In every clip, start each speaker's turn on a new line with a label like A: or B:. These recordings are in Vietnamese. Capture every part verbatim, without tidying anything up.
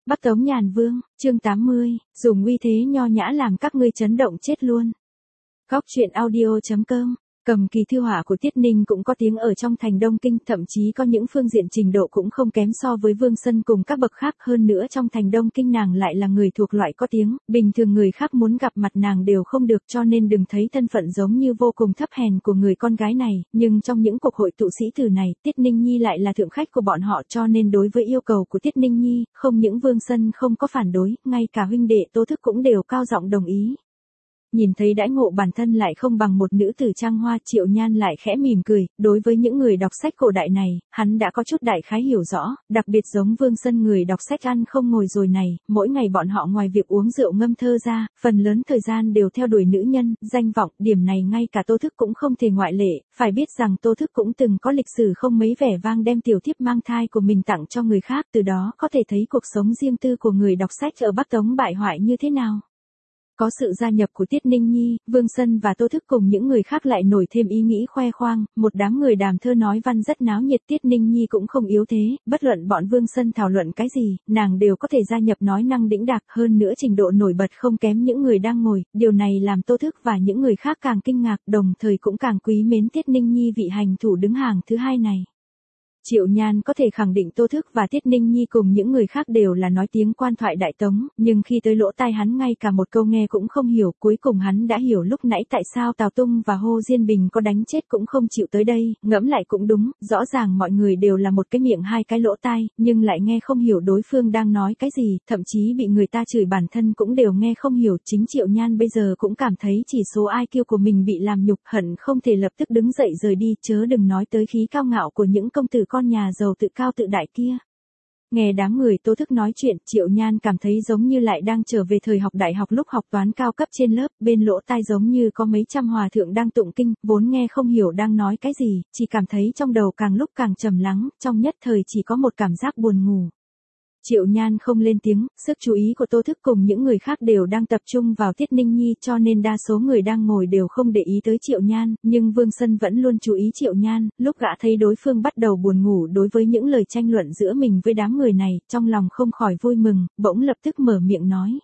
A: Bắc Tống Nhàn Vương, chương tám mươi, dùng uy thế nho nhã làm các ngươi chấn động chết luôn. Góc truyện audio chấm com. Cầm kỳ thư họa của Tiết Ninh cũng có tiếng ở trong thành Đông Kinh, thậm chí có những phương diện trình độ cũng không kém so với Vương Sân cùng các bậc khác. Hơn nữa trong thành Đông Kinh nàng lại là người thuộc loại có tiếng, bình thường người khác muốn gặp mặt nàng đều không được, cho nên đừng thấy thân phận giống như vô cùng thấp hèn của người con gái này, nhưng trong những cuộc hội tụ sĩ tử này, Tiết Ninh Nhi lại là thượng khách của bọn họ, cho nên đối với yêu cầu của Tiết Ninh Nhi, không những Vương Sân không có phản đối, ngay cả huynh đệ Tô Thức cũng đều cao giọng đồng ý. Nhìn thấy đãi ngộ bản thân lại không bằng một nữ tử trang hoa, Triệu Nhan lại khẽ mỉm cười. Đối với những người đọc sách cổ đại này, hắn đã có chút đại khái hiểu rõ, đặc biệt giống Vương Sân người đọc sách ăn không ngồi rồi này, mỗi ngày bọn họ ngoài việc uống rượu ngâm thơ ra, phần lớn thời gian đều theo đuổi nữ nhân, danh vọng, điểm này ngay cả Tô Thức cũng không thể ngoại lệ. Phải biết rằng Tô Thức cũng từng có lịch sử không mấy vẻ vang đem tiểu thiếp mang thai của mình tặng cho người khác, từ đó có thể thấy cuộc sống riêng tư của người đọc sách ở Bắc Tống bại hoại như thế nào. Có sự gia nhập của Tiết Ninh Nhi, Vương Sân và Tô Thức cùng những người khác lại nổi thêm ý nghĩ khoe khoang, một đám người đàm thơ nói văn rất náo nhiệt. Tiết Ninh Nhi cũng không yếu thế, bất luận bọn Vương Sân thảo luận cái gì, nàng đều có thể gia nhập nói năng đĩnh đạc, hơn nữa trình độ nổi bật không kém những người đang ngồi, điều này làm Tô Thức và những người khác càng kinh ngạc, đồng thời cũng càng quý mến Tiết Ninh Nhi vị hành thủ đứng hàng thứ hai này. Triệu Nhan có thể khẳng định Tô Thức và Tiết Ninh Nhi cùng những người khác đều là nói tiếng quan thoại đại tống, nhưng khi tới lỗ tai hắn ngay cả một câu nghe cũng không hiểu, cuối cùng hắn đã hiểu lúc nãy tại sao Tào Tung và Hồ Diên Bình có đánh chết cũng không chịu tới đây, ngẫm lại cũng đúng, rõ ràng mọi người đều là một cái miệng hai cái lỗ tai, nhưng lại nghe không hiểu đối phương đang nói cái gì, thậm chí bị người ta chửi bản thân cũng đều nghe không hiểu. Chính Triệu Nhan bây giờ cũng cảm thấy chỉ số i kiu của mình bị làm nhục, hận không thể lập tức đứng dậy rời đi, chớ đừng nói tới khí cao ngạo của những công tử con nhà giàu tự cao tự đại kia. Nghe đám người Tô Thức nói chuyện, Triệu Nhan cảm thấy giống như lại đang trở về thời học đại học lúc học toán cao cấp trên lớp, bên lỗ tai giống như có mấy trăm hòa thượng đang tụng kinh, vốn nghe không hiểu đang nói cái gì, chỉ cảm thấy trong đầu càng lúc càng trầm lắng, trong nhất thời chỉ có một cảm giác buồn ngủ. Triệu Nhan không lên tiếng, sức chú ý của Tô Thức cùng những người khác đều đang tập trung vào Tiết Ninh Nhi, cho nên đa số người đang ngồi đều không để ý tới Triệu Nhan, nhưng Vương Sân vẫn luôn chú ý Triệu Nhan. Lúc gã thấy đối phương bắt đầu buồn ngủ đối với những lời tranh luận giữa mình với đám người này, trong lòng không khỏi vui mừng, bỗng lập tức mở miệng nói.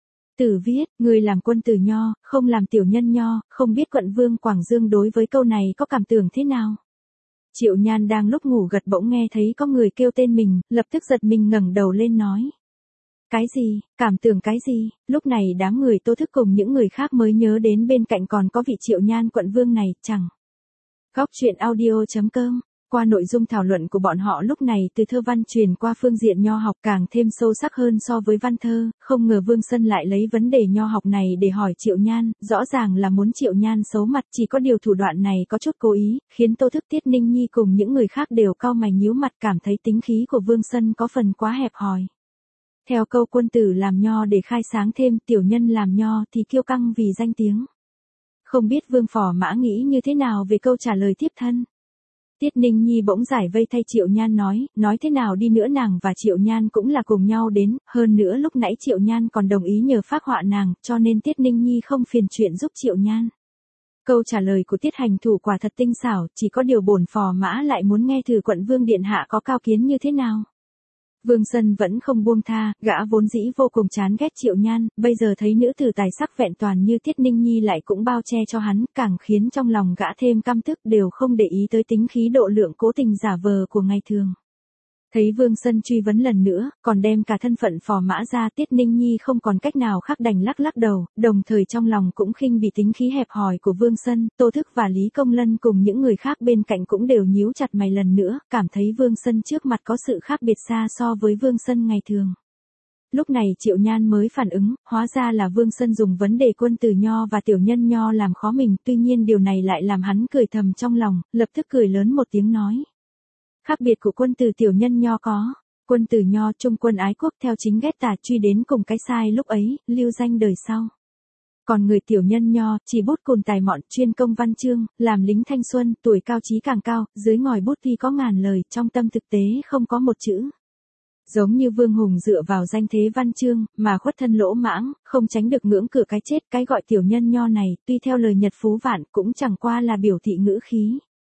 A: Tử viết, người làm quân tử nho, không làm tiểu nhân nho, không biết quận vương Quảng Dương đối với câu này có cảm tưởng thế nào? Triệu Nhan đang lúc ngủ gật bỗng nghe thấy có người kêu tên mình, lập tức giật mình ngẩng đầu lên nói. Cái gì, cảm tưởng cái gì? Lúc này đám người Tô Thức cùng những người khác mới nhớ đến bên cạnh còn có vị Triệu Nhan quận vương này, chẳng. Góc truyện audio chấm com. Qua nội dung thảo luận của bọn họ lúc này, từ thơ văn truyền qua phương diện nho học càng thêm sâu sắc hơn so với văn thơ, không ngờ Vương Sân lại lấy vấn đề nho học này để hỏi Triệu Nhan, rõ ràng là muốn Triệu Nhan xấu mặt, chỉ có điều thủ đoạn này có chút cố ý, khiến Tô Thức, Tiết Ninh Nhi cùng những người khác đều cau mày nhíu mặt, cảm thấy tính khí của Vương Sân có phần quá hẹp hòi. Theo câu quân tử làm nho để khai sáng thêm, tiểu nhân làm nho thì kiêu căng vì danh tiếng. Không biết Vương Phò Mã nghĩ như thế nào về câu trả lời tiếp thân? Tiết Ninh Nhi bỗng giải vây thay Triệu Nhan nói, nói thế nào đi nữa nàng và Triệu Nhan cũng là cùng nhau đến, hơn nữa lúc nãy Triệu Nhan còn đồng ý nhờ phác họa nàng, cho nên Tiết Ninh Nhi không phiền chuyện giúp Triệu Nhan. Câu trả lời của Tiết hành thủ quả thật tinh xảo, chỉ có điều bổn Phò Mã lại muốn nghe thử quận vương điện hạ có cao kiến như thế nào. Vương Sân vẫn không buông tha, gã vốn dĩ vô cùng chán ghét Triệu Nhan, bây giờ thấy nữ tử tài sắc vẹn toàn như Tiết Ninh Nhi lại cũng bao che cho hắn, càng khiến trong lòng gã thêm căm tức, đều không để ý tới tính khí độ lượng cố tình giả vờ của ngày thường. Thấy Vương Sân truy vấn lần nữa, còn đem cả thân phận Phò Mã ra, Tiết Ninh Nhi không còn cách nào khác đành lắc lắc đầu, đồng thời trong lòng cũng khinh bị tính khí hẹp hòi của Vương Sân. Tô Thức và Lý Công Lân cùng những người khác bên cạnh cũng đều nhíu chặt mày lần nữa, cảm thấy Vương Sân trước mặt có sự khác biệt xa so với Vương Sân ngày thường. Lúc này Triệu Nhan mới phản ứng, hóa ra là Vương Sân dùng vấn đề quân tử nho và tiểu nhân nho làm khó mình, tuy nhiên điều này lại làm hắn cười thầm trong lòng, lập tức cười lớn một tiếng nói. Khác biệt của quân tử tiểu nhân nho có, quân tử nho trung quân ái quốc theo chính ghét tà truy đến cùng cái sai lúc ấy, lưu danh đời sau. Còn người tiểu nhân nho, chỉ bút cùn tài mọn, chuyên công văn chương, làm lính thanh xuân, tuổi cao trí càng cao, dưới ngòi bút thi có ngàn lời, trong tâm thực tế không có một chữ. Giống như Vương Hùng dựa vào danh thế văn chương, mà khuất thân lỗ mãng, không tránh được ngưỡng cửa cái chết, cái gọi tiểu nhân nho này, tuy theo lời Nhật Phú Vạn cũng chẳng qua là biểu thị ngữ khí.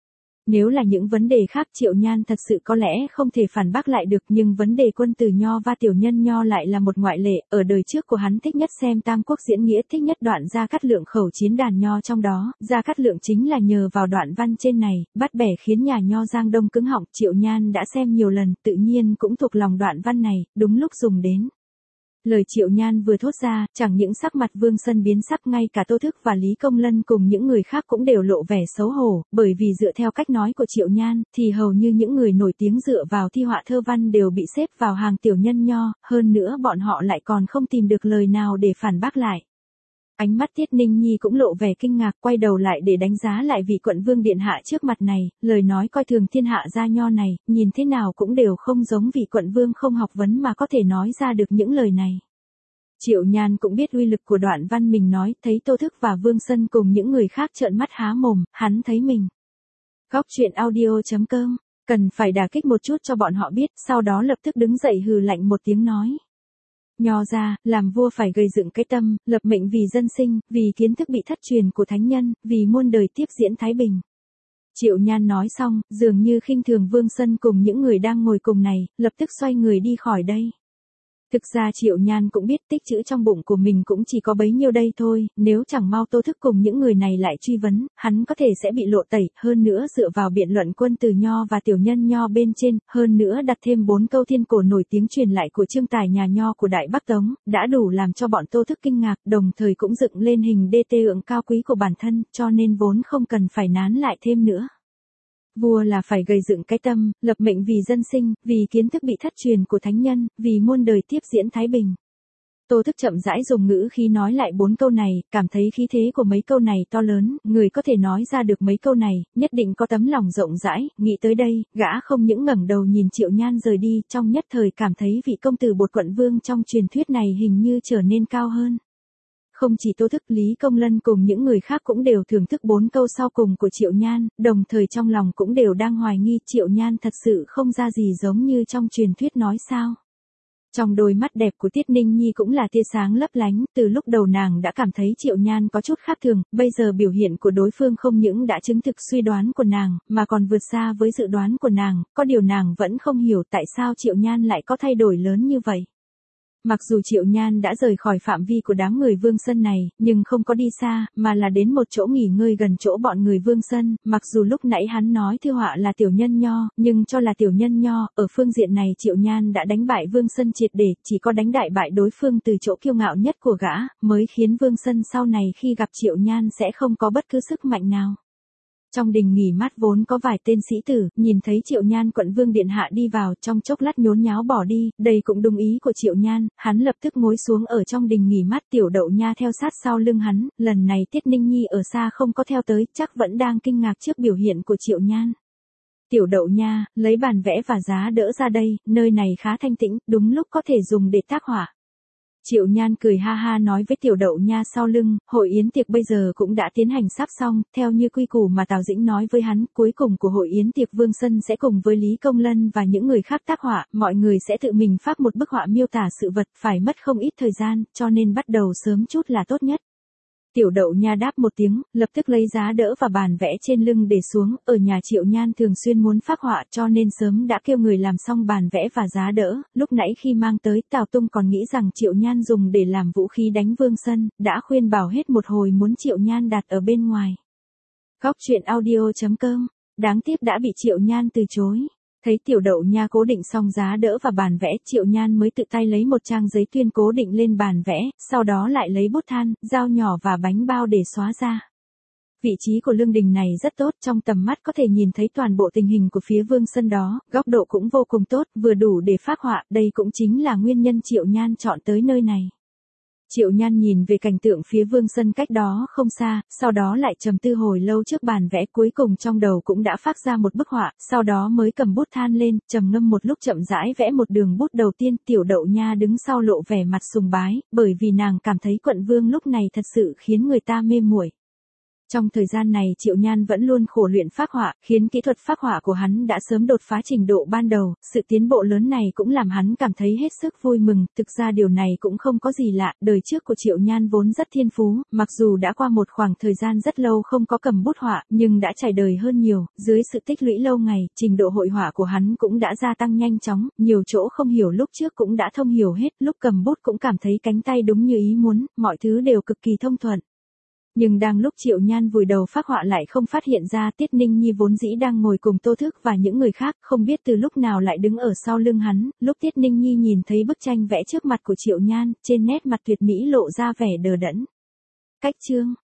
A: Nếu là những vấn đề khác Triệu Nhan thật sự có lẽ không thể phản bác lại được, nhưng vấn đề quân tử nho và tiểu nhân nho lại là một ngoại lệ. Ở đời trước của hắn thích nhất xem Tam Quốc diễn nghĩa, thích nhất đoạn Gia Cát Lượng khẩu chiến đàn nho trong đó. Gia Cát Lượng chính là nhờ vào đoạn văn trên này, bắt bẻ khiến nhà nho Giang Đông cứng họng. Triệu Nhan đã xem nhiều lần, tự nhiên cũng thuộc lòng đoạn văn này, đúng lúc dùng đến. Lời Triệu Nhan vừa thốt ra, chẳng những sắc mặt Vương Sân biến sắc, ngay cả Tô Thức và Lý Công Lân cùng những người khác cũng đều lộ vẻ xấu hổ, bởi vì dựa theo cách nói của Triệu Nhan, thì hầu như những người nổi tiếng dựa vào thi họa thơ văn đều bị xếp vào hàng tiểu nhân nho, hơn nữa bọn họ lại còn không tìm được lời nào để phản bác lại. Ánh mắt Tiết Ninh Nhi cũng lộ vẻ kinh ngạc, quay đầu lại để đánh giá lại vị quận vương điện hạ trước mặt này, lời nói coi thường thiên hạ gia nho này, nhìn thế nào cũng đều không giống vị quận vương không học vấn mà có thể nói ra được những lời này. Triệu Nhan cũng biết uy lực của đoạn văn mình nói, thấy Tô Thức và Vương Sân cùng những người khác trợn mắt há mồm, hắn thấy mình. Góc truyện audio chấm com, cần phải đả kích một chút cho bọn họ biết, sau đó lập tức đứng dậy hừ lạnh một tiếng nói. Nho ra, làm vua phải gây dựng cái tâm, lập mệnh vì dân sinh, vì kiến thức bị thất truyền của thánh nhân, vì muôn đời tiếp diễn thái bình. Triệu Nhan nói xong, dường như khinh thường Vương Sân cùng những người đang ngồi cùng này, lập tức xoay người đi khỏi đây. Thực ra Triệu Nhan cũng biết tích trữ trong bụng của mình cũng chỉ có bấy nhiêu đây thôi, nếu chẳng mau Tô Thức cùng những người này lại truy vấn, hắn có thể sẽ bị lộ tẩy, hơn nữa dựa vào biện luận quân từ nho và tiểu nhân nho bên trên, hơn nữa đặt thêm bốn câu thiên cổ nổi tiếng truyền lại của Trương Tài nhà nho của Đại Bắc Tống, đã đủ làm cho bọn Tô Thức kinh ngạc, đồng thời cũng dựng lên hình đê tê ượng cao quý của bản thân, cho nên vốn không cần phải nán lại thêm nữa. Vua là phải gây dựng cái tâm, lập mệnh vì dân sinh, vì kiến thức bị thất truyền của thánh nhân, vì muôn đời tiếp diễn thái bình. Tô Thức chậm rãi dùng ngữ khi nói lại bốn câu này, cảm thấy khí thế của mấy câu này to lớn, người có thể nói ra được mấy câu này, nhất định có tấm lòng rộng rãi, nghĩ tới đây, gã không những ngẩng đầu nhìn Triệu Nhan rời đi, trong nhất thời cảm thấy vị công tử bột quận vương trong truyền thuyết này hình như trở nên cao hơn. Không chỉ Tô Thức, Lý Công Lân cùng những người khác cũng đều thưởng thức bốn câu sau cùng của Triệu Nhan, đồng thời trong lòng cũng đều đang hoài nghi Triệu Nhan thật sự không ra gì giống như trong truyền thuyết nói sao. Trong đôi mắt đẹp của Tiết Ninh Nhi cũng là tia sáng lấp lánh, từ lúc đầu nàng đã cảm thấy Triệu Nhan có chút khác thường, bây giờ biểu hiện của đối phương không những đã chứng thực suy đoán của nàng, mà còn vượt xa với dự đoán của nàng, có điều nàng vẫn không hiểu tại sao Triệu Nhan lại có thay đổi lớn như vậy. Mặc dù Triệu Nhan đã rời khỏi phạm vi của đám người Vương Sân này, nhưng không có đi xa, mà là đến một chỗ nghỉ ngơi gần chỗ bọn người Vương Sân, mặc dù lúc nãy hắn nói thư họa là tiểu nhân nho, nhưng cho là tiểu nhân nho, ở phương diện này Triệu Nhan đã đánh bại Vương Sân triệt để, chỉ có đánh đại bại đối phương từ chỗ kiêu ngạo nhất của gã, mới khiến Vương Sân sau này khi gặp Triệu Nhan sẽ không có bất cứ sức mạnh nào. Trong đình nghỉ mát vốn có vài tên sĩ tử, nhìn thấy Triệu Nhan quận vương điện hạ đi vào, trong chốc lát nhốn nháo bỏ đi, đây cũng đúng ý của Triệu Nhan, hắn lập tức ngồi xuống ở trong đình nghỉ mát. Tiểu Đậu Nha theo sát sau lưng hắn, lần này Tiết Ninh Nhi ở xa không có theo tới, chắc vẫn đang kinh ngạc trước biểu hiện của Triệu Nhan. Tiểu Đậu Nha, lấy bàn vẽ và giá đỡ ra đây, nơi này khá thanh tĩnh, đúng lúc có thể dùng để tác họa. Triệu Nhan cười ha ha nói với Tiểu Đậu Nha sau lưng, hội yến tiệc bây giờ cũng đã tiến hành sắp xong, theo như quy củ mà Tào Dĩnh nói với hắn, cuối cùng của hội yến tiệc Vương Sân sẽ cùng với Lý Công Lân và những người khác tác họa, mọi người sẽ tự mình phác một bức họa miêu tả sự vật, phải mất không ít thời gian, cho nên bắt đầu sớm chút là tốt nhất. Tiểu Đậu Nha đáp một tiếng, lập tức lấy giá đỡ và bàn vẽ trên lưng để xuống, ở nhà Triệu Nhan thường xuyên muốn phác họa cho nên sớm đã kêu người làm xong bàn vẽ và giá đỡ, lúc nãy khi mang tới Tào Tung còn nghĩ rằng Triệu Nhan dùng để làm vũ khí đánh Vương Sân, đã khuyên bảo hết một hồi muốn Triệu Nhan đặt ở bên ngoài. Góc truyện audio chấm com, đáng tiếc đã bị Triệu Nhan từ chối. Thấy Tiểu Đậu Nha cố định xong giá đỡ và bàn vẽ, Triệu Nhan mới tự tay lấy một trang giấy tuyên cố định lên bàn vẽ, sau đó lại lấy bút than, dao nhỏ và bánh bao để xóa ra. Vị trí của lương đình này rất tốt, trong tầm mắt có thể nhìn thấy toàn bộ tình hình của phía Vương Sân đó, góc độ cũng vô cùng tốt, vừa đủ để phác họa, đây cũng chính là nguyên nhân Triệu Nhan chọn tới nơi này. Triệu Nhan nhìn về cảnh tượng phía Vương Sân cách đó không xa, sau đó lại trầm tư hồi lâu trước bàn vẽ, cuối cùng trong đầu cũng đã phác ra một bức họa, sau đó mới cầm bút than lên, trầm ngâm một lúc chậm rãi vẽ một đường bút đầu tiên. Tiểu Đậu Nha đứng sau lộ vẻ mặt sùng bái, bởi vì nàng cảm thấy quận vương lúc này thật sự khiến người ta mê muội. Trong thời gian này Triệu Nhan vẫn luôn khổ luyện phác họa, khiến kỹ thuật phác họa của hắn đã sớm đột phá trình độ ban đầu, sự tiến bộ lớn này cũng làm hắn cảm thấy hết sức vui mừng, thực ra điều này cũng không có gì lạ, đời trước của Triệu Nhan vốn rất thiên phú, mặc dù đã qua một khoảng thời gian rất lâu không có cầm bút họa, nhưng đã trải đời hơn nhiều, dưới sự tích lũy lâu ngày, trình độ hội họa của hắn cũng đã gia tăng nhanh chóng, nhiều chỗ không hiểu lúc trước cũng đã thông hiểu hết, lúc cầm bút cũng cảm thấy cánh tay đúng như ý muốn, mọi thứ đều cực kỳ thông thuận. Nhưng đang lúc Triệu Nhan vùi đầu phác họa lại không phát hiện ra Tiết Ninh Nhi vốn dĩ đang ngồi cùng Tô Thức và những người khác, không biết từ lúc nào lại đứng ở sau lưng hắn, lúc Tiết Ninh Nhi nhìn thấy bức tranh vẽ trước mặt của Triệu Nhan, trên nét mặt tuyệt mỹ lộ ra vẻ đờ đẫn. Cách chương